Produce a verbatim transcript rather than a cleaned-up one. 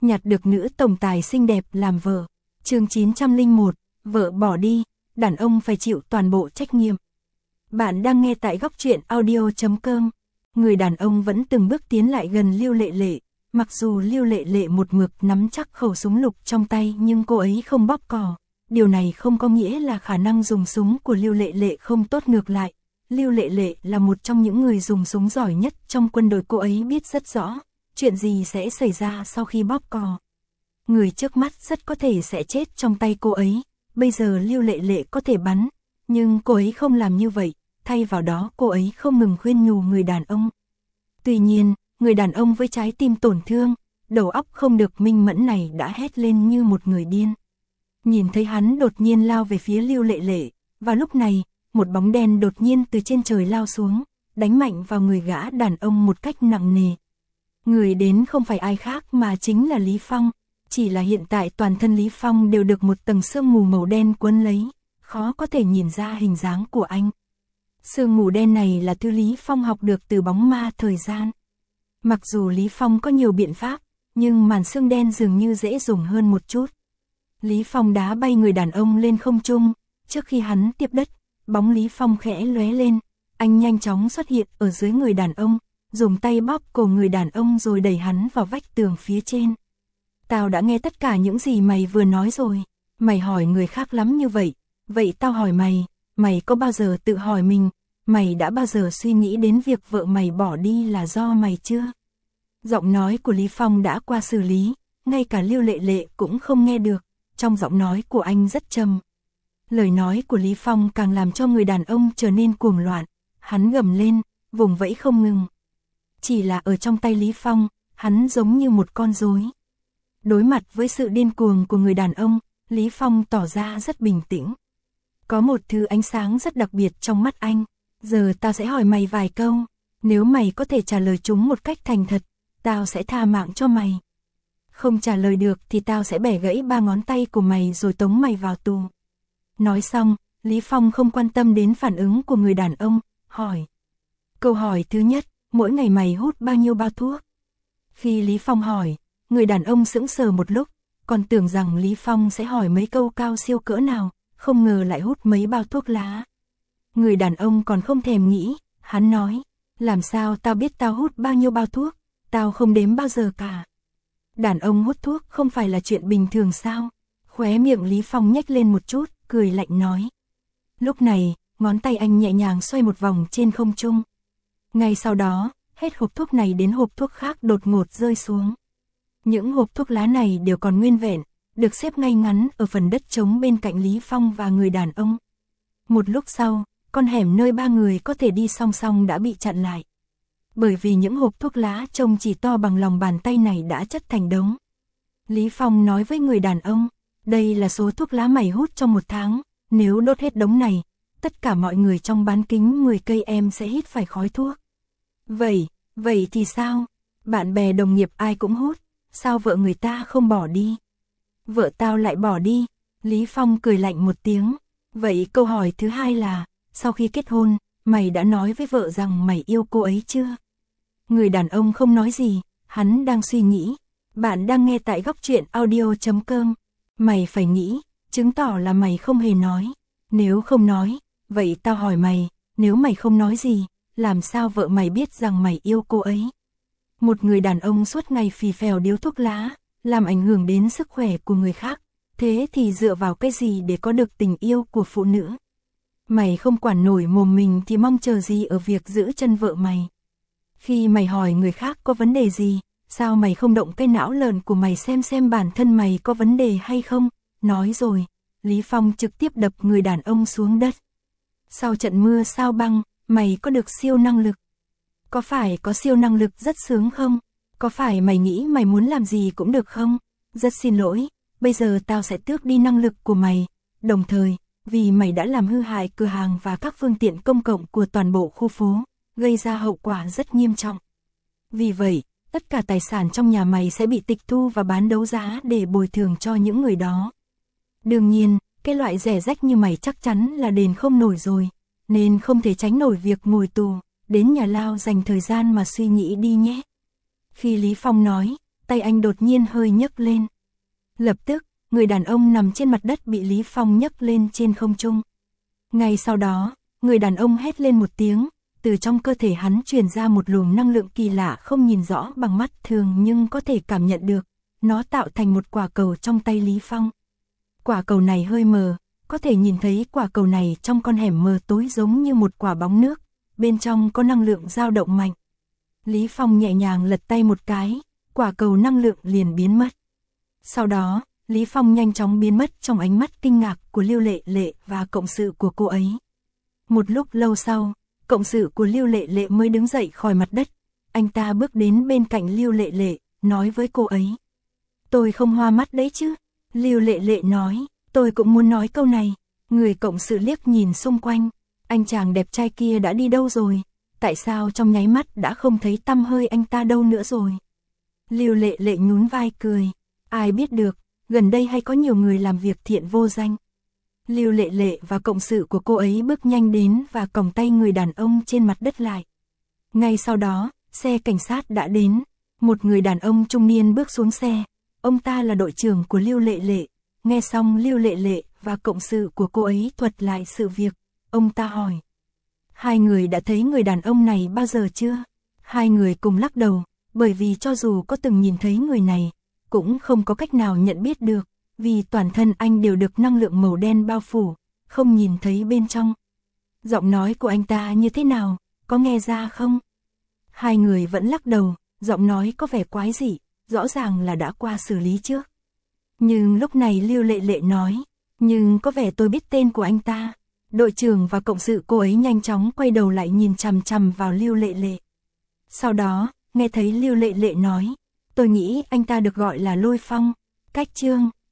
nhặt được nữ tổng tài xinh đẹp làm vợ. Chương chín trăm lẻ một, vợ bỏ đi, đàn ông phải chịu toàn bộ trách nhiệm. Bạn đang nghe tại góc truyện audio chấm com. Người đàn ông vẫn từng bước tiến lại gần Lưu Lệ Lệ, mặc dù Lưu Lệ Lệ một mực nắm chắc khẩu súng lục trong tay nhưng cô ấy không bóp cò. Điều này không có nghĩa là khả năng dùng súng của Lưu Lệ Lệ không tốt, ngược lại. Lưu Lệ Lệ là một trong những người dùng súng giỏi nhất trong quân đội, cô ấy biết rất rõ chuyện gì sẽ xảy ra sau khi bóp cò. Người trước mắt rất có thể sẽ chết trong tay cô ấy. Bây giờ Lưu Lệ Lệ có thể bắn, nhưng cô ấy không làm như vậy, thay vào đó cô ấy không ngừng khuyên nhủ người đàn ông. Tuy nhiên, người đàn ông với trái tim tổn thương, đầu óc không được minh mẫn này đã hét lên như một người điên. Nhìn thấy hắn đột nhiên lao về phía Lưu Lệ Lệ, và lúc này, một bóng đen đột nhiên từ trên trời lao xuống, đánh mạnh vào người gã đàn ông một cách nặng nề. Người đến không phải ai khác mà chính là Lý Phong, chỉ là hiện tại toàn thân Lý Phong đều được một tầng sương mù màu đen quấn lấy, khó có thể nhìn ra hình dáng của anh. Sương mù đen này là thứ Lý Phong học được từ bóng ma thời gian. Mặc dù Lý Phong có nhiều biện pháp, nhưng màn sương đen dường như dễ dùng hơn một chút. Lý Phong đá bay người đàn ông lên không trung, trước khi hắn tiếp đất, bóng Lý Phong khẽ lóe lên, anh nhanh chóng xuất hiện ở dưới người đàn ông, dùng tay bóp cổ người đàn ông rồi đẩy hắn vào vách tường phía trên. Tao đã nghe tất cả những gì mày vừa nói rồi, mày hỏi người khác lắm như vậy, vậy tao hỏi mày, mày có bao giờ tự hỏi mình, mày đã bao giờ suy nghĩ đến việc vợ mày bỏ đi là do mày chưa? Giọng nói của Lý Phong đã qua xử lý, ngay cả Lưu Lệ Lệ cũng không nghe được, trong giọng nói của anh rất trầm. Lời nói của Lý Phong càng làm cho người đàn ông trở nên cuồng loạn, hắn gầm lên, vùng vẫy không ngừng. Chỉ là ở trong tay Lý Phong, hắn giống như một con rối. Đối mặt với sự điên cuồng của người đàn ông, Lý Phong tỏ ra rất bình tĩnh. Có một thứ ánh sáng rất đặc biệt trong mắt anh, giờ tao sẽ hỏi mày vài câu, nếu mày có thể trả lời chúng một cách thành thật, tao sẽ tha mạng cho mày. Không trả lời được thì tao sẽ bẻ gãy ba ngón tay của mày rồi tống mày vào tù. Nói xong, Lý Phong không quan tâm đến phản ứng của người đàn ông, hỏi. Câu hỏi thứ nhất, mỗi ngày mày hút bao nhiêu bao thuốc? Khi Lý Phong hỏi, người đàn ông sững sờ một lúc, còn tưởng rằng Lý Phong sẽ hỏi mấy câu cao siêu cỡ nào, không ngờ lại hút mấy bao thuốc lá. Người đàn ông còn không thèm nghĩ, hắn nói, làm sao tao biết tao hút bao nhiêu bao thuốc, tao không đếm bao giờ cả. Đàn ông hút thuốc không phải là chuyện bình thường sao? Khóe miệng Lý Phong nhếch lên một chút, cười lạnh nói. Lúc này, ngón tay anh nhẹ nhàng xoay một vòng trên không trung. Ngay sau đó, hết hộp thuốc này đến hộp thuốc khác đột ngột rơi xuống. Những hộp thuốc lá này đều còn nguyên vẹn, được xếp ngay ngắn ở phần đất trống bên cạnh Lý Phong và người đàn ông. Một lúc sau, con hẻm nơi ba người có thể đi song song đã bị chặn lại. Bởi vì những hộp thuốc lá trông chỉ to bằng lòng bàn tay này đã chất thành đống. Lý Phong nói với người đàn ông, đây là số thuốc lá mày hút trong một tháng, nếu đốt hết đống này, tất cả mọi người trong bán kính mười cây em sẽ hít phải khói thuốc. Vậy, vậy thì sao? Bạn bè đồng nghiệp ai cũng hút, sao vợ người ta không bỏ đi? Vợ tao lại bỏ đi, Lý Phong cười lạnh một tiếng. Vậy câu hỏi thứ hai là, sau khi kết hôn, mày đã nói với vợ rằng mày yêu cô ấy chưa? Người đàn ông không nói gì, hắn đang suy nghĩ. Bạn đang nghe tại góc truyện audio chấm com. Mày phải nghĩ, chứng tỏ là mày không hề nói. Nếu không nói, vậy tao hỏi mày, nếu mày không nói gì, làm sao vợ mày biết rằng mày yêu cô ấy? Một người đàn ông suốt ngày phì phèo điếu thuốc lá, làm ảnh hưởng đến sức khỏe của người khác. Thế thì dựa vào cái gì để có được tình yêu của phụ nữ? Mày không quản nổi mồm mình thì mong chờ gì ở việc giữ chân vợ mày? Khi mày hỏi người khác có vấn đề gì, sao mày không động cái não lợn của mày xem xem bản thân mày có vấn đề hay không? Nói rồi, Lý Phong trực tiếp đập người đàn ông xuống đất. Sau trận mưa sao băng, mày có được siêu năng lực? Có phải có siêu năng lực rất sướng không? Có phải mày nghĩ mày muốn làm gì cũng được không? Rất xin lỗi, bây giờ tao sẽ tước đi năng lực của mày, đồng thời, vì mày đã làm hư hại cửa hàng và các phương tiện công cộng của toàn bộ khu phố, gây ra hậu quả rất nghiêm trọng. Vì vậy, tất cả tài sản trong nhà mày sẽ bị tịch thu và bán đấu giá để bồi thường cho những người đó. Đương nhiên, cái loại rẻ rách như mày chắc chắn là đền không nổi rồi, nên không thể tránh nổi việc ngồi tù, đến nhà lao dành thời gian mà suy nghĩ đi nhé. Khi Lý Phong nói, tay anh đột nhiên hơi nhấc lên. Lập tức, người đàn ông nằm trên mặt đất bị Lý Phong nhấc lên trên không trung. Ngay sau đó, người đàn ông hét lên một tiếng, từ trong cơ thể hắn truyền ra một luồng năng lượng kỳ lạ không nhìn rõ bằng mắt thường nhưng có thể cảm nhận được. Nó tạo thành một quả cầu trong tay Lý Phong. Quả cầu này hơi mờ, có thể nhìn thấy quả cầu này trong con hẻm mờ tối giống như một quả bóng nước, bên trong có năng lượng dao động mạnh. Lý Phong nhẹ nhàng lật tay một cái, quả cầu năng lượng liền biến mất. Sau đó, Lý Phong nhanh chóng biến mất trong ánh mắt kinh ngạc của Lưu Lệ Lệ và cộng sự của cô ấy. Một lúc lâu sau, cộng sự của Lưu Lệ Lệ mới đứng dậy khỏi mặt đất. Anh ta bước đến bên cạnh Lưu Lệ Lệ, nói với cô ấy. Tôi không hoa mắt đấy chứ. Lưu Lệ Lệ nói, tôi cũng muốn nói câu này. Người cộng sự liếc nhìn xung quanh, anh chàng đẹp trai kia đã đi đâu rồi? Tại sao trong nháy mắt đã không thấy tăm hơi anh ta đâu nữa rồi? Lưu Lệ Lệ nhún vai cười, ai biết được, gần đây hay có nhiều người làm việc thiện vô danh. Lưu Lệ Lệ và cộng sự của cô ấy bước nhanh đến và còng tay người đàn ông trên mặt đất lại. Ngay sau đó, xe cảnh sát đã đến, một người đàn ông trung niên bước xuống xe, ông ta là đội trưởng của Lưu Lệ Lệ. Nghe xong Lưu Lệ Lệ và cộng sự của cô ấy thuật lại sự việc, ông ta hỏi. Hai người đã thấy người đàn ông này bao giờ chưa? Hai người cùng lắc đầu, bởi vì cho dù có từng nhìn thấy người này, cũng không có cách nào nhận biết được, vì toàn thân anh đều được năng lượng màu đen bao phủ, không nhìn thấy bên trong. Giọng nói của anh ta như thế nào, có nghe ra không? Hai người vẫn lắc đầu, giọng nói có vẻ quái dị, rõ ràng là đã qua xử lý trước. Nhưng lúc này Lưu Lệ Lệ nói, nhưng có vẻ tôi biết tên của anh ta. Đội trưởng và cộng sự cô ấy nhanh chóng quay đầu lại nhìn chằm chằm vào Lưu Lệ Lệ. Sau đó, nghe thấy Lưu Lệ Lệ nói, tôi nghĩ anh ta được gọi là Lôi Phong. Cách chương,